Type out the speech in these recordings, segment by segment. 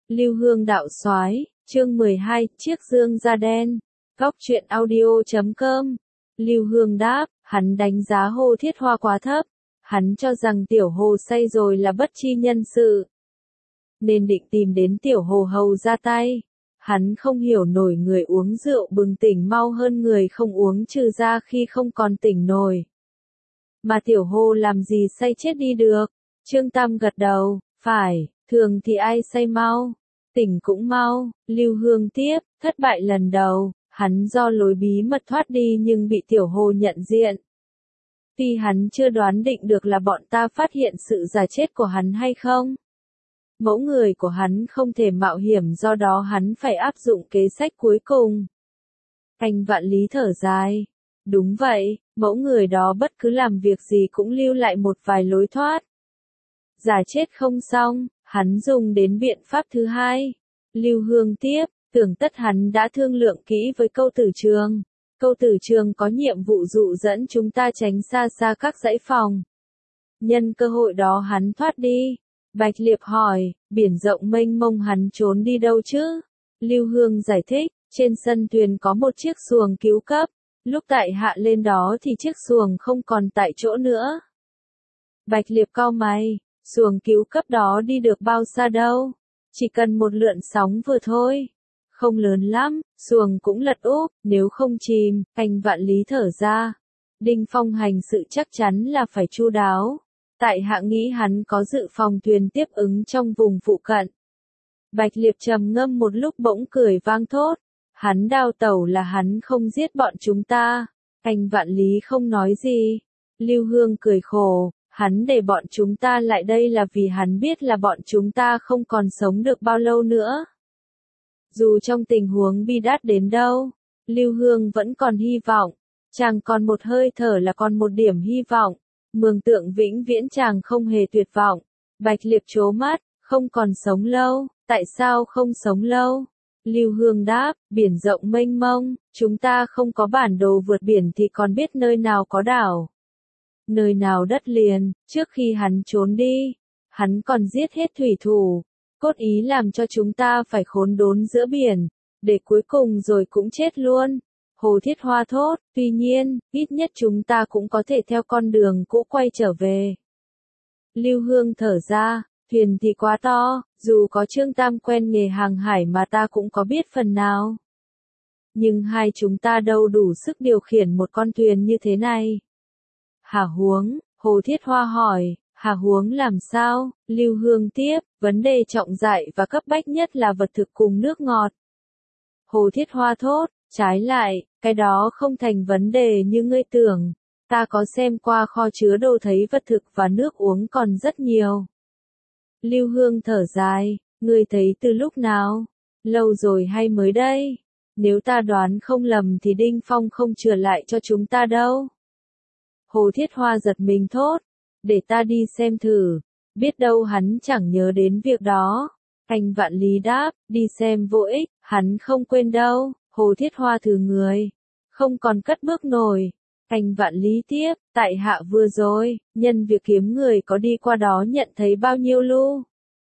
Lưu Hương đạo soái, chương 12, chiếc dương da đen. Góc truyện audio.com. Lưu Hương đáp, hắn đánh giá Hồ Thiết Hoa quá thấp. Hắn cho rằng Tiểu Hồ say rồi là bất tri nhân sự, nên định tìm đến Tiểu Hồ hầu ra tay. Hắn không hiểu nổi người uống rượu bừng tỉnh mau hơn người không uống trừ ra khi không còn tỉnh nổi. Mà Tiểu Hồ làm gì say chết đi được? Trương Tam gật đầu, phải, thường thì ai say mau, tỉnh cũng mau. Lưu Hương tiếp, thất bại lần đầu, hắn do lối bí mật thoát đi nhưng bị Tiểu Hồ nhận diện. Tuy hắn chưa đoán định được là bọn ta phát hiện sự giả chết của hắn hay không. Mẫu người của hắn không thể mạo hiểm, do đó hắn phải áp dụng kế sách cuối cùng. Anh Vạn Lý thở dài. Đúng vậy, mẫu người đó bất cứ làm việc gì cũng lưu lại một vài lối thoát. Giả chết không xong, hắn dùng đến biện pháp thứ hai. Lưu Hương tiếp, tưởng tất hắn đã thương lượng kỹ với Câu Tử Trường. Câu Tử Trường có nhiệm vụ dụ dẫn chúng ta tránh xa xa các dãy phòng. Nhân cơ hội đó hắn thoát đi. Bạch Liệp hỏi, biển rộng mênh mông hắn trốn đi đâu chứ? Lưu Hương giải thích, trên sân thuyền có một chiếc xuồng cứu cấp. Lúc tại hạ lên đó thì chiếc xuồng không còn tại chỗ nữa. Bạch Liệp cau mày, xuồng cứu cấp đó đi được bao xa đâu? Chỉ cần một lượn sóng vừa thôi. Không lớn lắm, xuồng cũng lật úp, nếu không chìm. Anh Vạn Lý thở ra. Đinh Phong hành sự chắc chắn là phải chu đáo. Tại hạ nghĩ hắn có dự phòng thuyền tiếp ứng trong vùng phụ cận. Bạch Liệp trầm ngâm một lúc bỗng cười vang thốt. Hắn đào tẩu là hắn không giết bọn chúng ta. Anh Vạn Lý không nói gì. Lưu Hương cười khổ. Hắn để bọn chúng ta lại đây là vì hắn biết là bọn chúng ta không còn sống được bao lâu nữa. Dù trong tình huống bi đát đến đâu, Lưu Hương vẫn còn hy vọng. Chàng còn một hơi thở là còn một điểm hy vọng. Mường tượng vĩnh viễn chàng không hề tuyệt vọng. Bạch Liệp trố mắt, không còn sống lâu, tại sao không sống lâu? Lưu Hương đáp, biển rộng mênh mông, chúng ta không có bản đồ vượt biển thì còn biết nơi nào có đảo, nơi nào đất liền. Trước khi hắn trốn đi, hắn còn giết hết thủy thủ, cốt ý làm cho chúng ta phải khốn đốn giữa biển, để cuối cùng rồi cũng chết luôn. Hồ Thiết Hoa thốt, tuy nhiên, ít nhất chúng ta cũng có thể theo con đường cũ quay trở về. Lưu Hương thở ra, thuyền thì quá to, dù có Trương Tam quen nghề hàng hải mà ta cũng có biết phần nào. Nhưng hai chúng ta đâu đủ sức điều khiển một con thuyền như thế này. Hả huống, Hồ Thiết Hoa hỏi, hả huống làm sao? Lưu Hương tiếp, vấn đề trọng đại và cấp bách nhất là vật thực cùng nước ngọt. Hồ Thiết Hoa thốt, trái lại, cái đó không thành vấn đề như ngươi tưởng. Ta có xem qua kho chứa đồ thấy vật thực và nước uống còn rất nhiều. Lưu Hương thở dài, ngươi thấy từ lúc nào? Lâu rồi hay mới đây? Nếu ta đoán không lầm thì Đinh Phong không trở lại cho chúng ta đâu. Hồ Thiết Hoa giật mình thốt, để ta đi xem thử, biết đâu hắn chẳng nhớ đến việc đó. Anh Vạn Lý đáp, đi xem vô ích, hắn không quên đâu. Hồ Thiết Hoa thử người, không còn cất bước nổi. Anh Vạn Lý tiếp, tại hạ vừa rồi, nhân việc kiếm người có đi qua đó nhận thấy bao nhiêu lu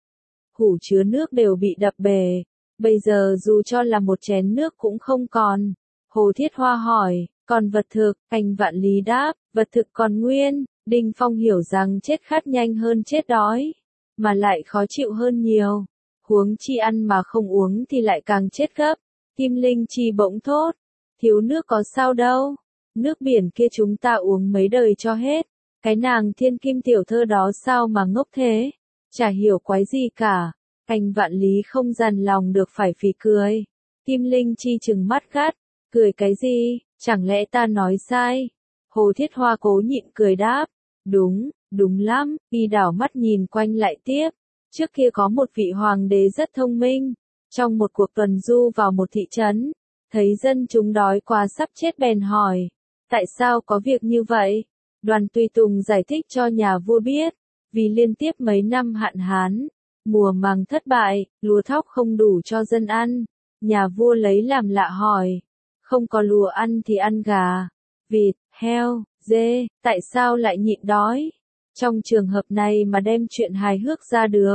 hũ chứa nước đều bị đập bể. Bây giờ dù cho là một chén nước cũng không còn. Hồ Thiết Hoa hỏi, còn vật thực? Anh Vạn Lý đáp, vật thực còn nguyên. Đinh Phong hiểu rằng chết khát nhanh hơn chết đói, mà lại khó chịu hơn nhiều. Huống chi ăn mà không uống thì lại càng chết gấp. Kim Linh Chi bỗng thốt, thiếu nước có sao đâu, nước biển kia chúng ta uống mấy đời cho hết. Cái nàng Thiên Kim tiểu thơ đó sao mà ngốc thế, chả hiểu quái gì cả. Anh Vạn Lý không dằn lòng được phải phì cười. Kim Linh Chi trừng mắt gắt, cười cái gì, chẳng lẽ ta nói sai? Hồ Thiết Hoa cố nhịn cười đáp, đúng, đúng lắm. Y đảo mắt nhìn quanh lại tiếp, trước kia có một vị hoàng đế rất thông minh. Trong một cuộc tuần du vào một thị trấn, thấy dân chúng đói quá sắp chết bèn hỏi, tại sao có việc như vậy? Đoàn tùy tùng giải thích cho nhà vua biết, vì liên tiếp mấy năm hạn hán, mùa màng thất bại, lúa thóc không đủ cho dân ăn. Nhà vua lấy làm lạ hỏi, không có lúa ăn thì ăn gà, vịt, heo, dê, tại sao lại nhịn đói? Trong trường hợp này mà đem chuyện hài hước ra được,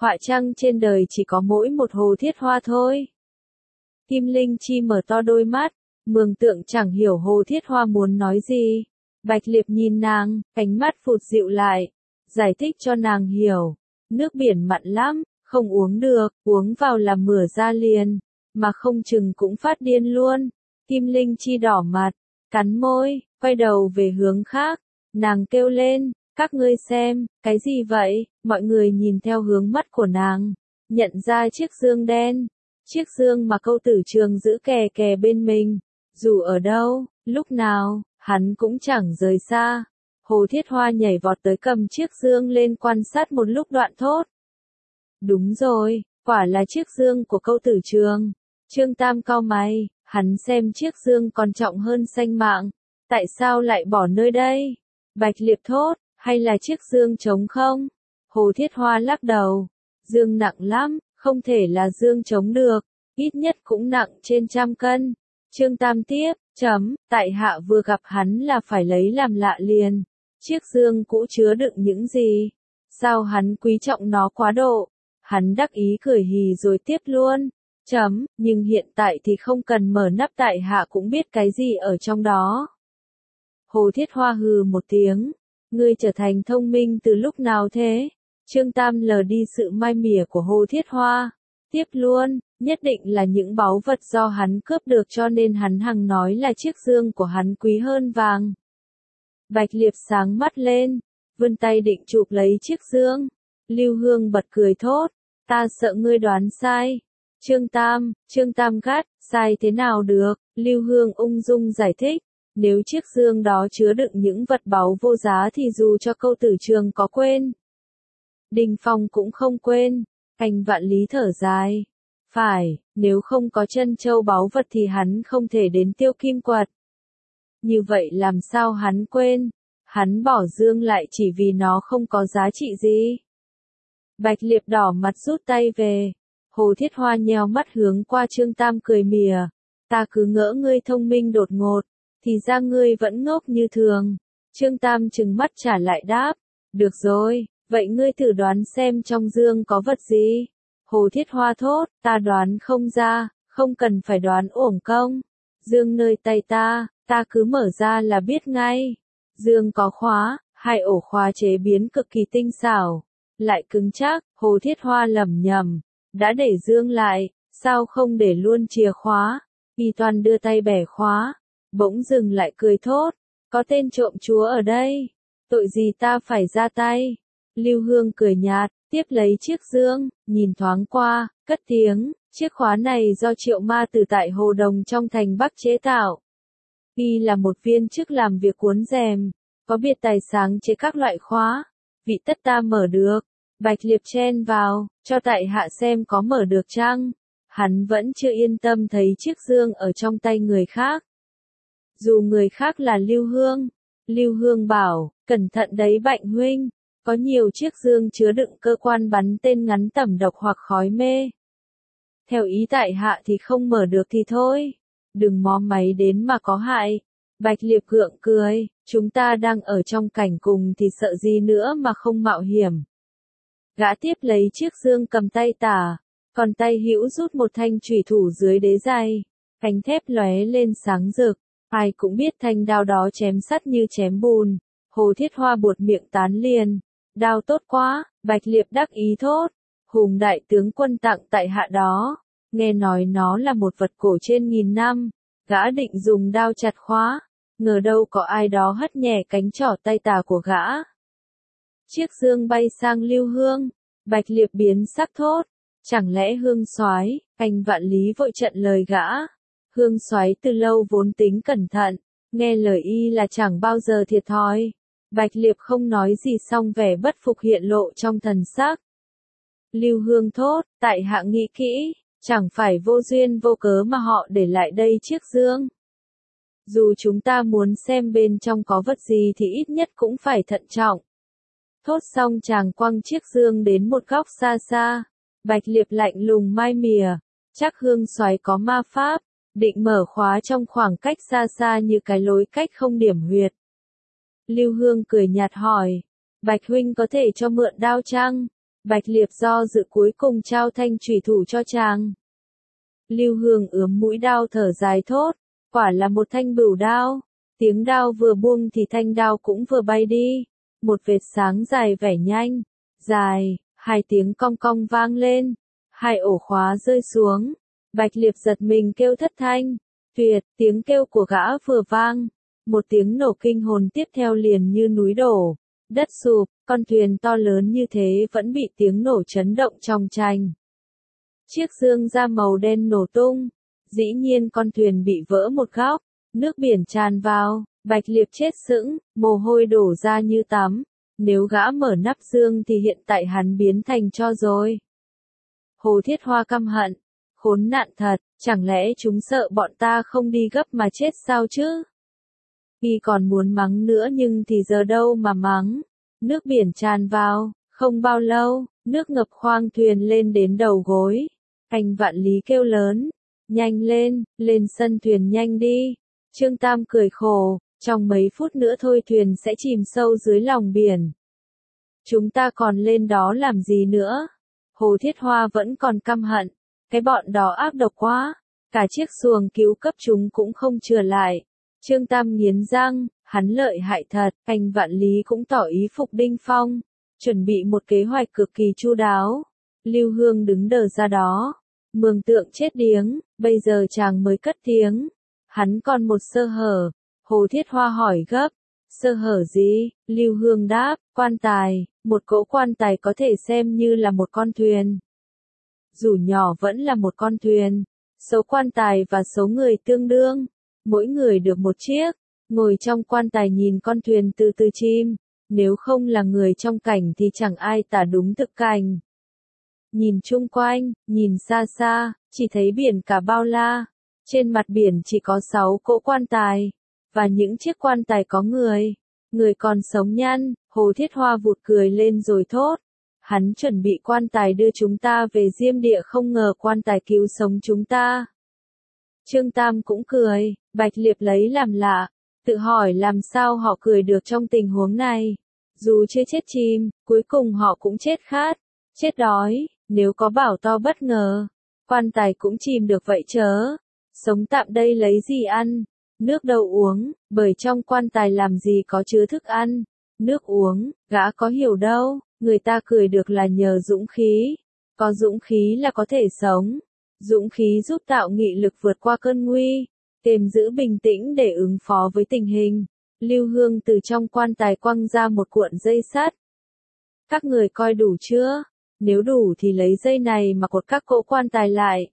Họa chăng trên đời chỉ có mỗi một Hồ Thiết Hoa thôi. Kim Linh Chi mở to đôi mắt, mường tượng chẳng hiểu Hồ Thiết Hoa muốn nói gì. Bạch Liệp nhìn nàng, ánh mắt phụt dịu lại, giải thích cho nàng hiểu. Nước biển mặn lắm, không uống được, uống vào là mửa ra liền, mà không chừng cũng phát điên luôn. Kim Linh Chi đỏ mặt, cắn môi, quay đầu về hướng khác. Nàng kêu lên, các ngươi xem, cái gì vậy? Mọi người nhìn theo hướng mắt của nàng, nhận ra chiếc dương đen. Chiếc dương mà Câu Tử Trường giữ kè kè bên mình. Dù ở đâu, lúc nào, hắn cũng chẳng rời xa. Hồ Thiết Hoa nhảy vọt tới cầm chiếc dương lên quan sát một lúc đoạn thốt. Đúng rồi, quả là chiếc dương của Câu Tử Trường. Trương Tam cau mày, hắn xem chiếc dương còn trọng hơn sanh mạng. Tại sao lại bỏ nơi đây? Bạch Liệp thốt, hay là chiếc dương trống không? Hồ Thiết Hoa lắc đầu. Dương nặng lắm, không thể là dương trống được, ít nhất cũng nặng trên 100 cân. Trương Tam tiếp, tại hạ vừa gặp hắn là phải lấy làm lạ liền. Chiếc dương cũ chứa đựng những gì? Sao hắn quý trọng nó quá độ? Hắn đắc ý cười hì rồi tiếp luôn. Nhưng hiện tại thì không cần mở nắp, tại hạ cũng biết cái gì ở trong đó. Hồ Thiết Hoa hừ một tiếng. Ngươi trở thành thông minh từ lúc nào thế? Trương Tam lờ đi sự mai mỉa của Hồ Thiết Hoa. Tiếp luôn, nhất định là những báu vật do hắn cướp được cho nên hắn hằng nói là chiếc dương của hắn quý hơn vàng. Bạch Liệp sáng mắt lên, vươn tay định chụp lấy chiếc dương. Lưu Hương bật cười thốt, ta sợ ngươi đoán sai. Trương Tam gắt, sai thế nào được? Lưu Hương ung dung giải thích, nếu chiếc dương đó chứa đựng những vật báu vô giá thì dù cho Câu Tử Trường có quên, Đinh Phong cũng không quên. Anh Vạn Lý thở dài. Phải, nếu không có chân châu báu vật thì hắn không thể đến Tiêu Kim Quật. Như vậy làm sao hắn quên? Hắn bỏ dương lại chỉ vì nó không có giá trị gì. Bạch Liệp đỏ mặt rút tay về. Hồ Thiết Hoa nheo mắt hướng qua Trương Tam cười mỉa. Ta cứ ngỡ ngươi thông minh đột ngột, thì ra ngươi vẫn ngốc như thường. Trương Tam trừng mắt trả lại đáp. Được rồi, vậy ngươi thử đoán xem trong dương có vật gì? Hồ Thiết Hoa thốt, ta đoán không ra, không cần phải đoán uổng công. Dương nơi tay ta cứ mở ra là biết ngay. Dương có khóa, 2 ổ khóa chế biến cực kỳ tinh xảo, lại cứng chắc. Hồ Thiết Hoa lẩm nhẩm, đã để dương lại, sao không để luôn chìa khóa? Y Toàn đưa tay bẻ khóa, bỗng dừng lại cười thốt, có tên trộm chúa ở đây, tội gì ta phải ra tay? Lưu Hương cười nhạt, tiếp lấy chiếc dương, nhìn thoáng qua, cất tiếng, chiếc khóa này do Triệu Ma Tử tại Hồ Đồng trong thành Bắc chế tạo. Y là một viên chức làm việc cuốn rèm, có biệt tài sáng chế các loại khóa, vị tất ta mở được. Bạch Liệp chen vào, cho tại hạ xem có mở được chăng? Hắn vẫn chưa yên tâm thấy chiếc dương ở trong tay người khác. Dù người khác là Lưu Hương bảo, cẩn thận đấy Bạnh huynh, có nhiều chiếc dương chứa đựng cơ quan bắn tên ngắn tẩm độc hoặc khói mê. Theo ý tại hạ thì không mở được thì thôi, đừng mó máy đến mà có hại. Bạch Liệp gượng cười, chúng ta đang ở trong cảnh cùng thì sợ gì nữa mà không mạo hiểm. Gã tiếp lấy chiếc dương cầm tay tả, còn tay hữu rút một thanh chủy thủ dưới đế giày, cánh thép lóe lên sáng rực, ai cũng biết thanh đao đó chém sắt như chém bùn. Hồ Thiết Hoa buột miệng tán liền, đao tốt quá. Bạch Liệp đắc ý thốt, Hùng đại tướng quân tặng tại hạ đó, nghe nói nó là một vật cổ trên 1000 năm, gã định dùng đao chặt khóa, ngờ đâu có ai đó hất nhẹ cánh trỏ tay tả của gã. Chiếc dương bay sang Lưu Hương, Bạch Liệp biến sắc thốt, chẳng lẽ Hương soái? Anh Vạn Lý vội chặn lời gã. Hương soái từ lâu vốn tính cẩn thận, nghe lời y là chẳng bao giờ thiệt thòi. Bạch Liệp không nói gì xong vẻ bất phục hiện lộ trong thần sắc. Lưu Hương thốt, tại hạ nghĩ kỹ, chẳng phải vô duyên vô cớ mà họ để lại đây chiếc dương. Dù chúng ta muốn xem bên trong có vật gì thì ít nhất cũng phải thận trọng. Thốt xong chàng quăng chiếc dương đến một góc xa xa. Bạch Liệp lạnh lùng mai mỉa, chắc Hương soái có ma pháp, định mở khóa trong khoảng cách xa xa như cái lối cách không điểm huyệt. Lưu Hương cười nhạt hỏi, Bạch huynh có thể cho mượn đao chăng? Bạch Liệp do dự cuối cùng trao thanh chủy thủ cho chàng. Lưu Hương ướm mũi đao thở dài thốt, quả là một thanh bửu đao. Tiếng đao vừa buông thì thanh đao cũng vừa bay đi. Một vệt sáng dài vẻ nhanh, dài, hai tiếng cong cong vang lên. Hai ổ khóa rơi xuống. Bạch Liệp giật mình kêu thất thanh. Tuyệt, tiếng kêu của gã vừa vang. Một tiếng nổ kinh hồn tiếp theo liền như núi đổ. Đất sụp, con thuyền to lớn như thế vẫn bị tiếng nổ chấn động trong tranh. Chiếc dương da màu đen nổ tung. Dĩ nhiên con thuyền bị vỡ một góc. Nước biển tràn vào. Bạch Liệp chết sững, mồ hôi đổ ra như tắm. Nếu gã mở nắp dương thì hiện tại hắn biến thành tro rồi. Hồ Thiết Hoa căm hận. Khốn nạn thật, chẳng lẽ chúng sợ bọn ta không đi gấp mà chết sao chứ? Y còn muốn mắng nữa nhưng thì giờ đâu mà mắng. Nước biển tràn vào, không bao lâu, nước ngập khoang thuyền lên đến đầu gối. Anh Vạn Lý kêu lớn, nhanh lên, lên sân thuyền nhanh đi. Trương Tam cười khổ, trong mấy phút nữa thôi thuyền sẽ chìm sâu dưới lòng biển. Chúng ta còn lên đó làm gì nữa? Hồ Thiết Hoa vẫn còn căm hận, cái bọn đó ác độc quá, cả chiếc xuồng cứu cấp chúng cũng không chừa lại. Trương Tam nghiến răng, hắn lợi hại thật, anh Vạn Lý cũng tỏ ý phục Đinh Phong, chuẩn bị một kế hoạch cực kỳ chu đáo. Lưu Hương đứng đờ ra đó, mường tượng chết điếng, bây giờ chàng mới cất tiếng. Hắn còn một sơ hở. Hồ Thiết Hoa hỏi gấp, sơ hở gì? Lưu Hương đáp, quan tài, một cỗ quan tài có thể xem như là một con thuyền. Dù nhỏ vẫn là một con thuyền, số quan tài và số người tương đương, mỗi người được một chiếc, ngồi trong quan tài nhìn con thuyền từ từ chìm, nếu không là người trong cảnh thì chẳng ai tả đúng thực cảnh. Nhìn chung quanh, nhìn xa xa, chỉ thấy biển cả bao la, trên mặt biển chỉ có 6 cỗ quan tài, và những chiếc quan tài có người còn sống nhăn. Hồ Thiết Hoa vụt cười lên rồi thốt. Hắn chuẩn bị quan tài đưa chúng ta về Diêm Địa, không ngờ quan tài cứu sống chúng ta. Trương Tam cũng cười, Bạch Liệp lấy làm lạ, tự hỏi làm sao họ cười được trong tình huống này. Dù chưa chết chìm, cuối cùng họ cũng chết khát, chết đói, nếu có bảo to bất ngờ, quan tài cũng chìm được vậy chớ. Sống tạm đây lấy gì ăn, nước đâu uống, bởi trong quan tài làm gì có chứa thức ăn, nước uống, gã có hiểu đâu. Người ta cười được là nhờ dũng khí, có dũng khí là có thể sống. Dũng khí giúp tạo nghị lực vượt qua cơn nguy, kềm giữ bình tĩnh để ứng phó với tình hình. Lưu Hương từ trong quan tài quăng ra một cuộn dây sắt. Các người coi đủ chưa? Nếu đủ thì lấy dây này mà cột các cỗ quan tài lại.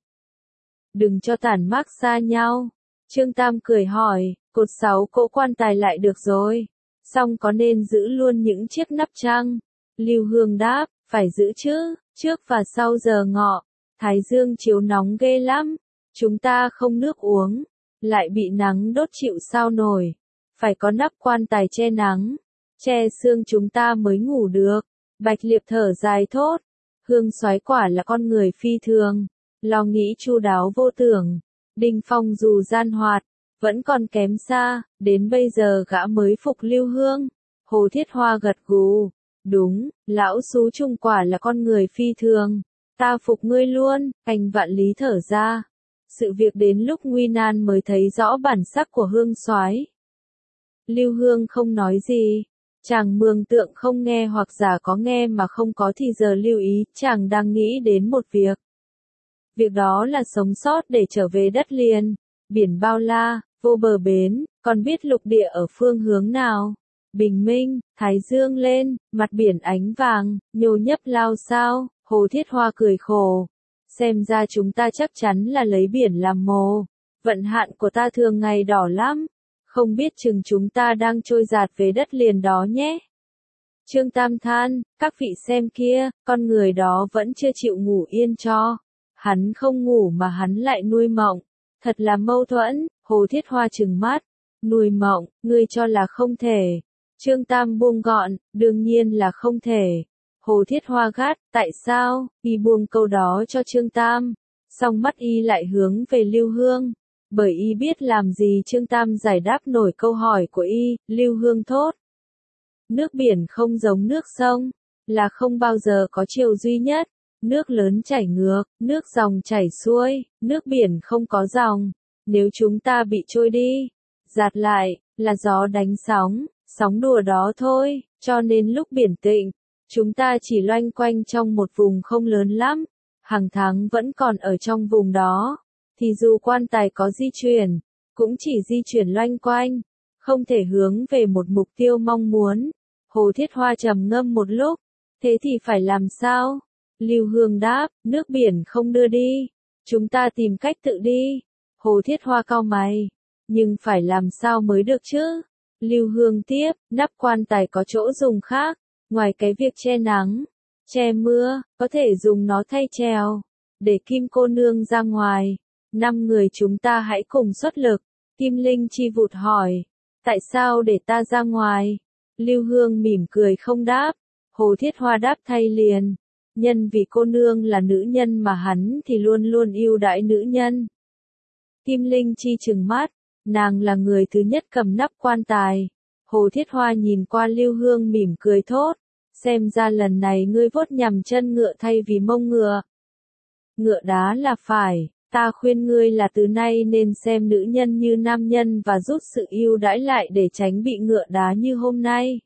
Đừng cho tản mát xa nhau. Trương Tam cười hỏi, cột 6 cỗ quan tài lại được rồi. Xong có nên giữ luôn những chiếc nắp chăng? Lưu Hương đáp, phải giữ chứ, trước và sau giờ ngọ. Thái dương chiếu nóng ghê lắm. Chúng ta không nước uống, lại bị nắng đốt chịu sao nổi. Phải có nắp quan tài che nắng, che xương chúng ta mới ngủ được. Bạch Liệp thở dài thốt. Hương Soái quả là con người phi thường, lo nghĩ chu đáo vô tưởng. Đinh Phong dù gian hoạt, vẫn còn kém xa, đến bây giờ gã mới phục Lưu Hương. Hồ Thiết Hoa gật gù. Đúng, lão xú Trung quả là con người phi thường. Ta phục ngươi luôn. Anh Vạn Lý thở ra. Sự việc đến lúc nguy nan mới thấy rõ bản sắc của Hương Soái. Lưu Hương không nói gì. Chàng mường tượng không nghe hoặc giả có nghe mà không có thì giờ lưu ý, chàng đang nghĩ đến một việc. Việc đó là sống sót để trở về đất liền. Biển bao la, vô bờ bến, còn biết lục địa ở phương hướng nào. Bình minh, thái dương lên, mặt biển ánh vàng, nhô nhấp lao sao. Hồ Thiết Hoa cười khổ. Xem ra chúng ta chắc chắn là lấy biển làm mồ. Vận hạn của ta thường ngày đỏ lắm. Không biết chừng chúng ta đang trôi dạt về đất liền đó nhé. Trương Tam than, các vị xem kia, con người đó vẫn chưa chịu ngủ yên cho. Hắn không ngủ mà hắn lại nuôi mộng. Thật là mâu thuẫn. Hồ Thiết Hoa trừng mắt. Nuôi mộng, ngươi cho là không thể. Trương Tam buông gọn, đương nhiên là không thể. Hồ Thiết Hoa gắt, tại sao? Y buông câu đó cho Trương Tam. Song mắt y lại hướng về Lưu Hương. Bởi y biết làm gì Trương Tam giải đáp nổi câu hỏi của y. Lưu Hương thốt. Nước biển không giống nước sông. là không bao giờ có chiều duy nhất. Nước lớn chảy ngược, nước dòng chảy xuôi, nước biển không có dòng. Nếu chúng ta bị trôi đi, dạt lại, là gió đánh sóng, sóng đùa đó thôi, cho nên lúc biển tịnh, chúng ta chỉ loanh quanh trong một vùng không lớn lắm, hàng tháng vẫn còn ở trong vùng đó, thì dù quan tài có di chuyển, cũng chỉ di chuyển loanh quanh, không thể hướng về một mục tiêu mong muốn. Hồ Thiết Hoa trầm ngâm một lúc, thế thì phải làm sao? Lưu Hương đáp, nước biển không đưa đi, chúng ta tìm cách tự đi. Hồ Thiết Hoa cau mày, nhưng phải làm sao mới được chứ? Lưu Hương tiếp, nắp quan tài có chỗ dùng khác, ngoài cái việc che nắng, che mưa, có thể dùng nó thay chèo, để Kim cô nương ra ngoài. 5 người chúng ta hãy cùng xuất lực. Kim Linh Chi vụt hỏi, tại sao để ta ra ngoài? Lưu Hương mỉm cười không đáp. Hồ Thiết Hoa đáp thay liền, nhân vì cô nương là nữ nhân mà hắn thì luôn luôn ưu đãi nữ nhân. Kim Linh Chi trừng mắt, nàng là người thứ nhất cầm nắp quan tài. Hồ Thiết Hoa nhìn qua Lưu Hương mỉm cười thốt, xem ra lần này ngươi vuốt nhằm chân ngựa thay vì mông ngựa. Ngựa đá là phải, ta khuyên ngươi là từ nay nên xem nữ nhân như nam nhân và rút sự ưu đãi lại để tránh bị ngựa đá như hôm nay.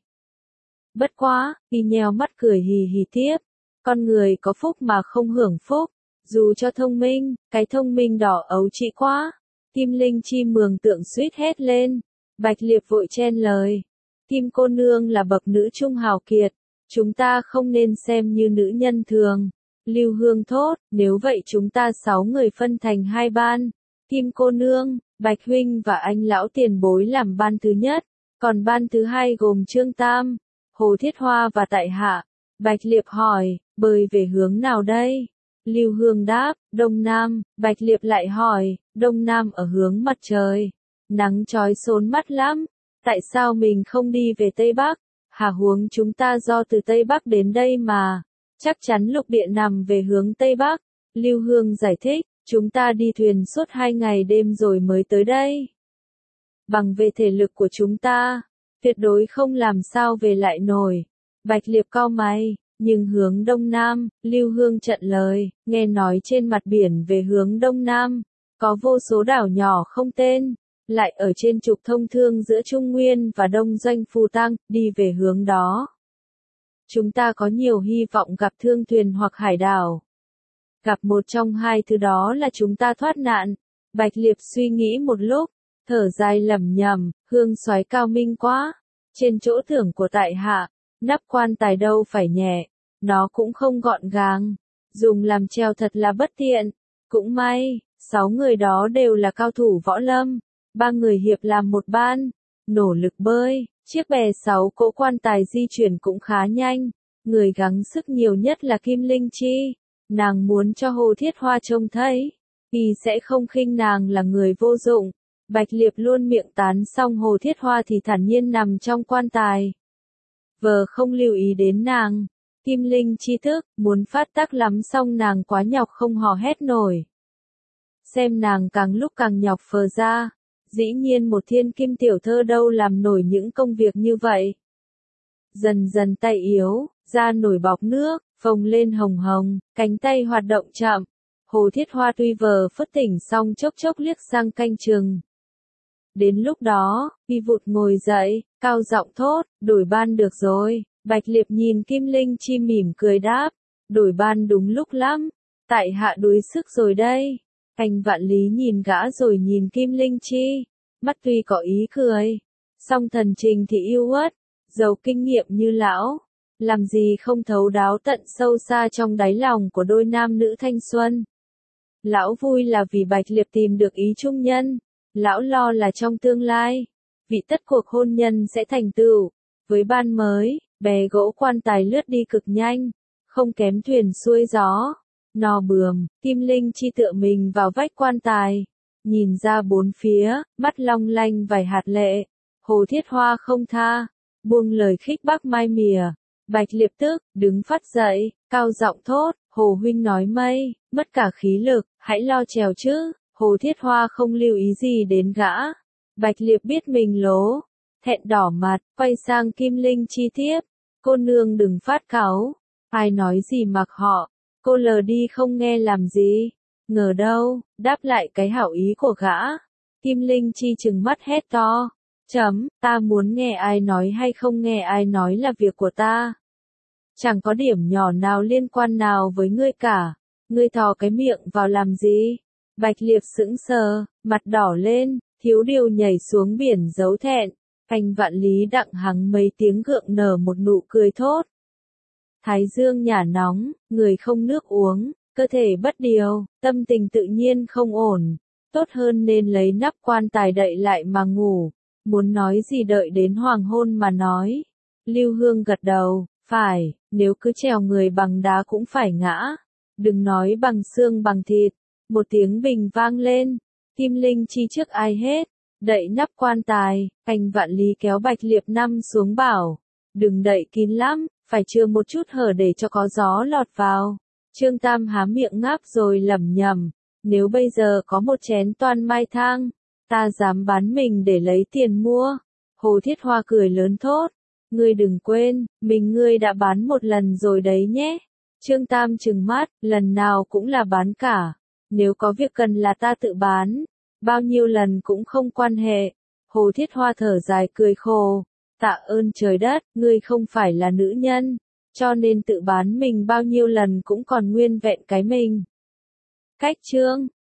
Bất quá, y nheo mắt cười hì hì tiếp, con người có phúc mà không hưởng phúc, dù cho thông minh, cái thông minh đỏ ấu trĩ quá. Kim Linh Chi mường tượng suýt hét lên. Bạch Liệp vội chen lời, Kim cô nương là bậc nữ trung hào kiệt, chúng ta không nên xem như nữ nhân thường. Lưu Hương thốt, nếu vậy chúng ta 6 người phân thành 2 ban, Kim cô nương, Bạch huynh và anh lão tiền bối làm ban thứ nhất, còn ban thứ hai gồm Trương Tam, Hồ Thiết Hoa và tại hạ. Bạch Liệp hỏi, bơi về hướng nào đây? Lưu Hương đáp, Đông Nam. Bạch Liệp lại hỏi, Đông Nam ở hướng mặt trời. Nắng chói sốn mắt lắm. Tại sao mình không đi về Tây Bắc? Hà huống chúng ta do từ Tây Bắc đến đây mà. Chắc chắn lục địa nằm về hướng Tây Bắc. Lưu Hương giải thích, chúng ta đi thuyền suốt 2 ngày đêm rồi mới tới đây. Bằng về thể lực của chúng ta, tuyệt đối không làm sao về lại nổi. Bạch Liệp cau mày, nhưng hướng Đông Nam, Lưu Hương chặn lời, nghe nói trên mặt biển về hướng Đông Nam, có vô số đảo nhỏ không tên, lại ở trên trục thông thương giữa Trung Nguyên và Đông Doanh Phù Tăng, đi về hướng đó. Chúng ta có nhiều hy vọng gặp thương thuyền hoặc hải đảo. Gặp một trong hai thứ đó là chúng ta thoát nạn. Bạch Liệp suy nghĩ một lúc, thở dài lẩm nhẩm, Hương soái cao minh quá. Trên chỗ thưởng của tại hạ, nắp quan tài đâu phải nhẹ, nó cũng không gọn gàng, dùng làm treo thật là bất tiện. Cũng may, 6 người đó đều là cao thủ võ lâm, 3 người hiệp làm một ban, nỗ lực bơi, chiếc bè 6 cỗ quan tài di chuyển cũng khá nhanh, người gắng sức nhiều nhất là Kim Linh Chi, nàng muốn cho Hồ Thiết Hoa trông thấy, thì sẽ không khinh nàng là người vô dụng. Bạch Liệp luôn miệng tán xong Hồ Thiết Hoa thì thản nhiên nằm trong quan tài. Vờ không lưu ý đến nàng. Kim Linh Chi thức, muốn phát tác lắm xong nàng quá nhọc không hò hét nổi. Xem nàng càng lúc càng nhọc phờ ra. Dĩ nhiên một thiên kim tiểu thơ đâu làm nổi những công việc như vậy. Dần dần tay yếu, da nổi bọt nước, phồng lên hồng hồng, cánh tay hoạt động chậm. Hồ Thiết Hoa tuy vờ phất tỉnh xong chốc chốc liếc sang canh chừng. Đến lúc đó, y vụt ngồi dậy, cao giọng thốt, đổi ban được rồi. Bạch Liệp nhìn Kim Linh Chi mỉm cười đáp, đổi ban đúng lúc lắm, tại hạ đuối sức rồi đây. Anh Vạn Lý nhìn gã rồi nhìn Kim Linh Chi, mắt tuy có ý cười, song thần trình thì yêu uất, giàu kinh nghiệm như lão, làm gì không thấu đáo tận sâu xa trong đáy lòng của đôi nam nữ thanh xuân. Lão vui là vì Bạch Liệp tìm được ý trung nhân, lão lo là trong tương lai, vị tất cuộc hôn nhân sẽ thành tựu. Với ban mới, bè gỗ quan tài lướt đi cực nhanh, không kém thuyền xuôi gió. No bườm, Kim Linh Chi tựa mình vào vách quan tài, nhìn ra bốn phía, mắt long lanh vài hạt lệ. Hồ Thiết Hoa không tha, buông lời khích bác mai mỉa. Bạch Liệp tức, đứng phát dậy, cao giọng thốt, Hồ huynh nói mây, mất cả khí lực, hãy lo chèo chứ. Hồ Thiết Hoa không lưu ý gì đến gã. Bạch Liệp biết mình lố, thẹn đỏ mặt, quay sang Kim Linh Chi tiếp. Cô nương đừng phát cáu, ai nói gì mặc họ, cô lờ đi không nghe làm gì. Ngờ đâu, đáp lại cái hảo ý của gã. Kim Linh Chi trừng mắt hét to. Ta muốn nghe ai nói hay không nghe ai nói là việc của ta. Chẳng có điểm nhỏ nào liên quan nào với ngươi cả. Ngươi thò cái miệng vào làm gì? Bạch Liệp sững sờ, mặt đỏ lên, thiếu điều nhảy xuống biển giấu thẹn. Anh Vạn Lý đặng hắng mấy tiếng gượng nở một nụ cười thốt. Thái dương nhả nóng, người không nước uống, cơ thể bất điều, tâm tình tự nhiên không ổn. Tốt hơn nên lấy nắp quan tài đậy lại mà ngủ. Muốn nói gì đợi đến hoàng hôn mà nói. Lưu Hương gật đầu, phải, nếu cứ trèo người bằng đá cũng phải ngã. Đừng nói bằng xương bằng thịt. Một tiếng bình vang lên. Kim Linh Chi trước ai hết. Đậy nắp quan tài, anh Vạn Lý kéo Bạch Liệp Năm xuống bảo. Đừng đậy kín lắm, phải chừa một chút hở để cho có gió lọt vào. Trương Tam há miệng ngáp rồi lẩm nhẩm. Nếu bây giờ có một chén toan mai thang, ta dám bán mình để lấy tiền mua. Hồ Thiết Hoa cười lớn thốt. Ngươi đừng quên, mình ngươi đã bán một lần rồi đấy nhé. Trương Tam trừng mắt, lần nào cũng là bán cả. Nếu có việc cần là ta tự bán, bao nhiêu lần cũng không quan hệ. Hồ Thiết Hoa thở dài cười khổ. Tạ ơn trời đất, ngươi không phải là nữ nhân, cho nên tự bán mình bao nhiêu lần cũng còn nguyên vẹn cái mình. Cách chương